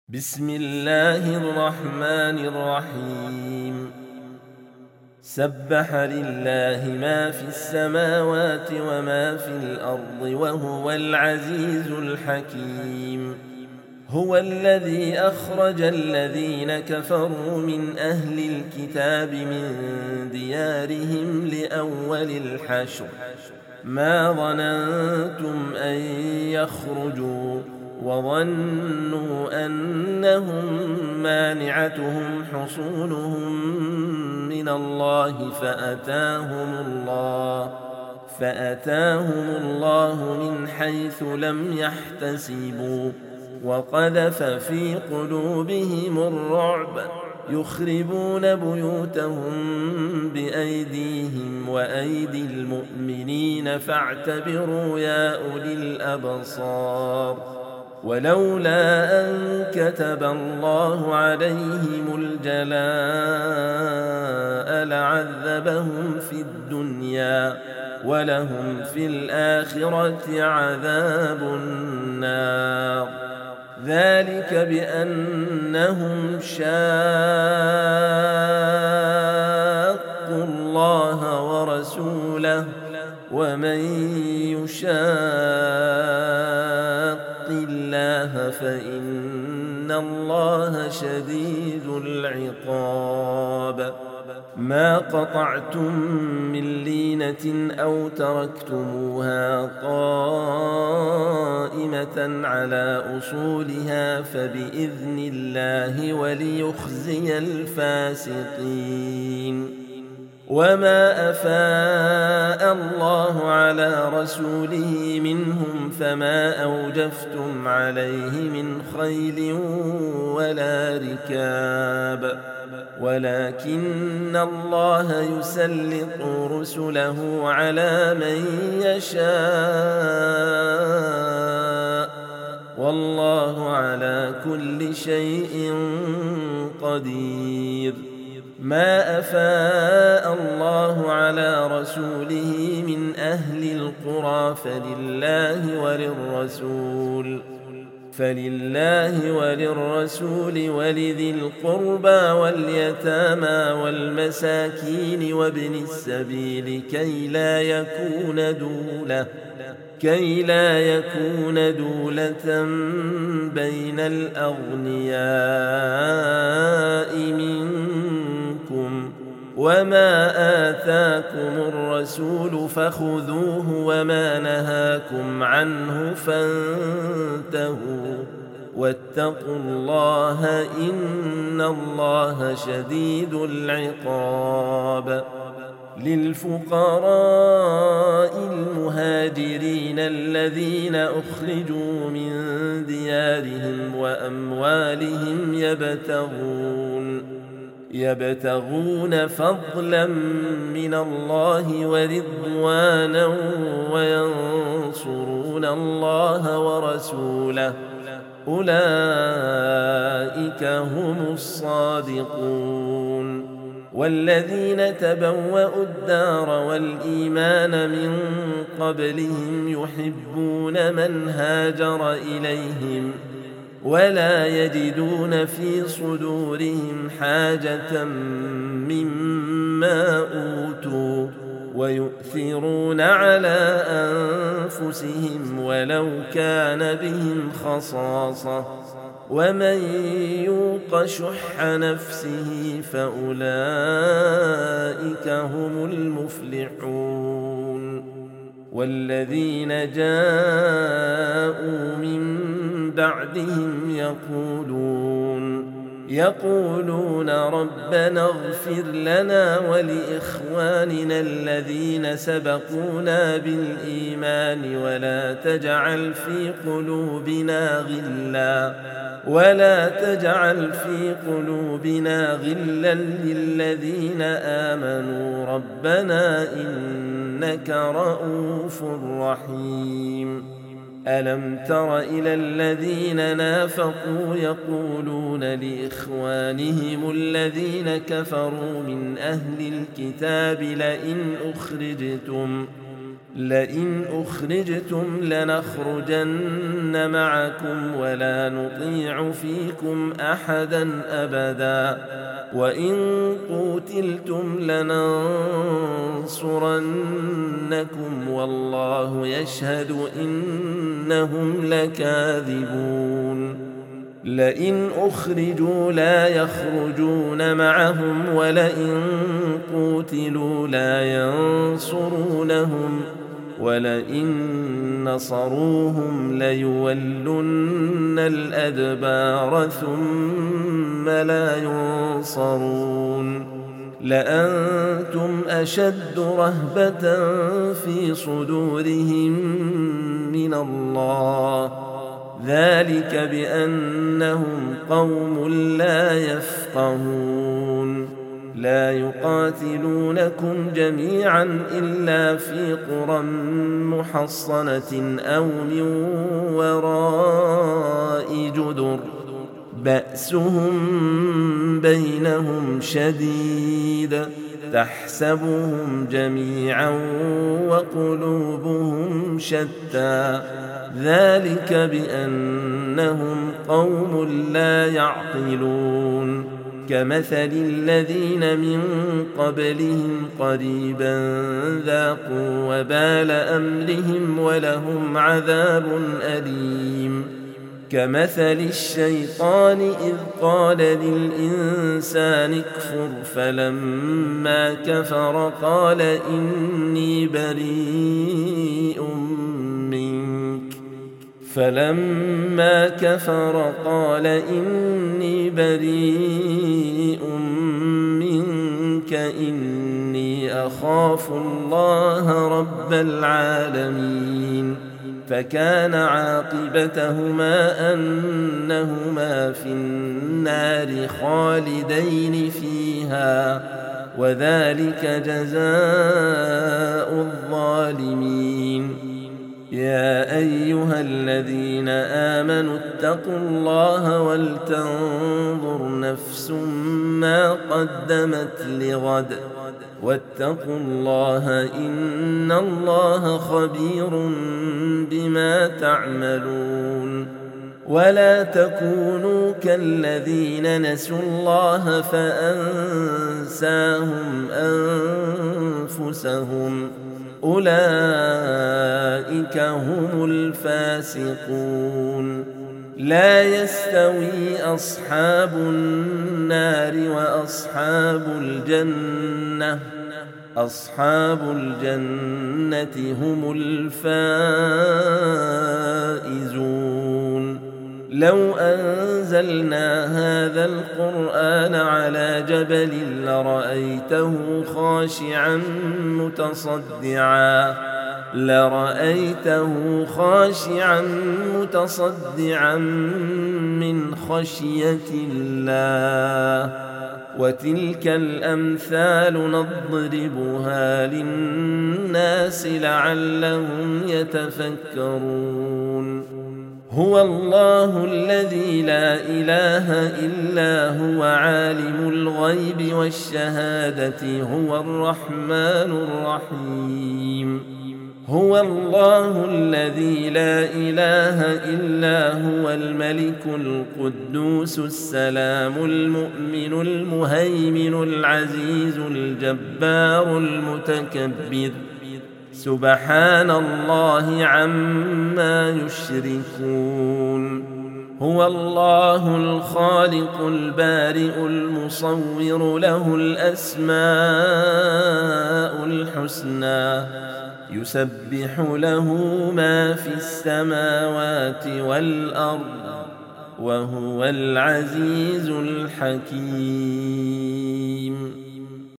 بسم الله الرحمن الرحيم. سبح لله ما في السماوات وما في الأرض وهو العزيز الحكيم. هو الذي أخرج الذين كفروا من أهل الكتاب من ديارهم لأول الحشر ما ظننتم أن يخرجوا وظنوا أنهم مانعتهم حصونهم من الله فأتاهم الله من حيث لم يحتسبوا وقذف في قلوبهم الرعب يخربون بيوتهم بأيديهم وأيدي المؤمنين فاعتبروا يا أولي الأبصار. ولولا أن كتب الله عليهم الجلاء لعذبهم في الدنيا ولهم في الآخرة عذاب النار. ذلك بأنهم شاقوا الله ورسوله ومن يشاق الله فإن الله شديد العقاب. ما قطعتم من لينة أو تركتموها قائمة على أصولها فبإذن الله وليخزي الفاسقين. وما أفاء الله على رسوله منهم فما أوجفتم عليه من خيل ولا ركاب ولكن الله يسلط رسله على من يشاء والله على كل شيء قدير. ما أفاء الله على رسوله من أهل القرى فلله وللرسول ولذي القربى واليتامى والمساكين وابن السبيل كي لا يكون دولة بين الأغنياء منكم. وما آتاكم الرسول فخذوه وما نهاكم عنه فانتهوا واتقوا الله إن الله شديد العقاب. للفقراء المهاجرين الذين أخرجوا من ديارهم وأموالهم يبتغون فضلا من الله ورضوانا وينصرون الله ورسوله أولئك هم الصادقون. والذين تبوأوا الدار والإيمان من قبلهم يحبون من هاجر إليهم ولا يجدون في صدورهم حاجة مما أوتوا ويؤثرون على أنفسهم ولو كان بهم خصاصة ومن يوق شح نفسه فأولئك هم المفلحون. والذين جاءوا من بعدهم يقولون ربنا اغفر لنا ولإخواننا الذين سبقونا بالإيمان ولا تجعل في قلوبنا غلا للذين آمنوا ربنا إنك رؤوف رحيم. ألم تر إلى الذين نافقوا يقولون لإخوانهم الذين كفروا من أهل الكتاب لئن أخرجتم لنخرجن معكم ولا نطيع فيكم أحدا أبدا وإن قوتلتم لننصرنكم والله يشهد إنهم لكاذبون لئن أخرجوا لا يخرجون معهم ولئن قوتلوا لا ينصرونهم ولئن نصروهم ليولن الأدبار ثم لا ينصرون لأنتم أشد رهبة في صدورهم من الله ذلك بأنهم قوم لا يفقهون لا يقاتلونكم جميعا إلا في قرى محصنة أو من وراء جدر بأسهم بينهم شديد تحسبهم جميعا وقلوبهم شتى ذلك بأنهم قوم لا يعقلون كمثل الذين من قبلهم قريبا ذاقوا وبال أمرهم ولهم عذاب أليم كمثل الشيطان إذ قال للإنسان اكفر فلما كفر قال إني بريء منك إني أخاف الله رب العالمين فكان عاقبتهما أنهما في النار خالدين فيها وذلك جزاء الظالمين يا أيها الذين آمنوا اتقوا الله ولتنظر نفس ما قدمت لغد واتقوا الله إن الله خبير بما تعملون ولا تكونوا كالذين نسوا الله فأنساهم أنفسهم أولئك هم الفاسقون لا يستوي أصحاب النار وأصحاب الجنة أصحاب الجنة هم الفائزون لو أنزلنا هذا القرآن على جبل لرأيته خاشعا متصدعا من خشية الله وتلك الأمثال نضربها للناس لعلهم يتفكرون هو الله الذي لا إله إلا هو عالم الغيب والشهادة هو الرحمن الرحيم هو الله الذي لا إله إلا هو الملك القدوس السلام المؤمن المهيمن العزيز الجبار المتكبر سبحان الله عما يشركون هو الله الخالق البارئ المصور له الأسماء الحسنى يسبح له ما في السماوات والأرض وهو العزيز الحكيم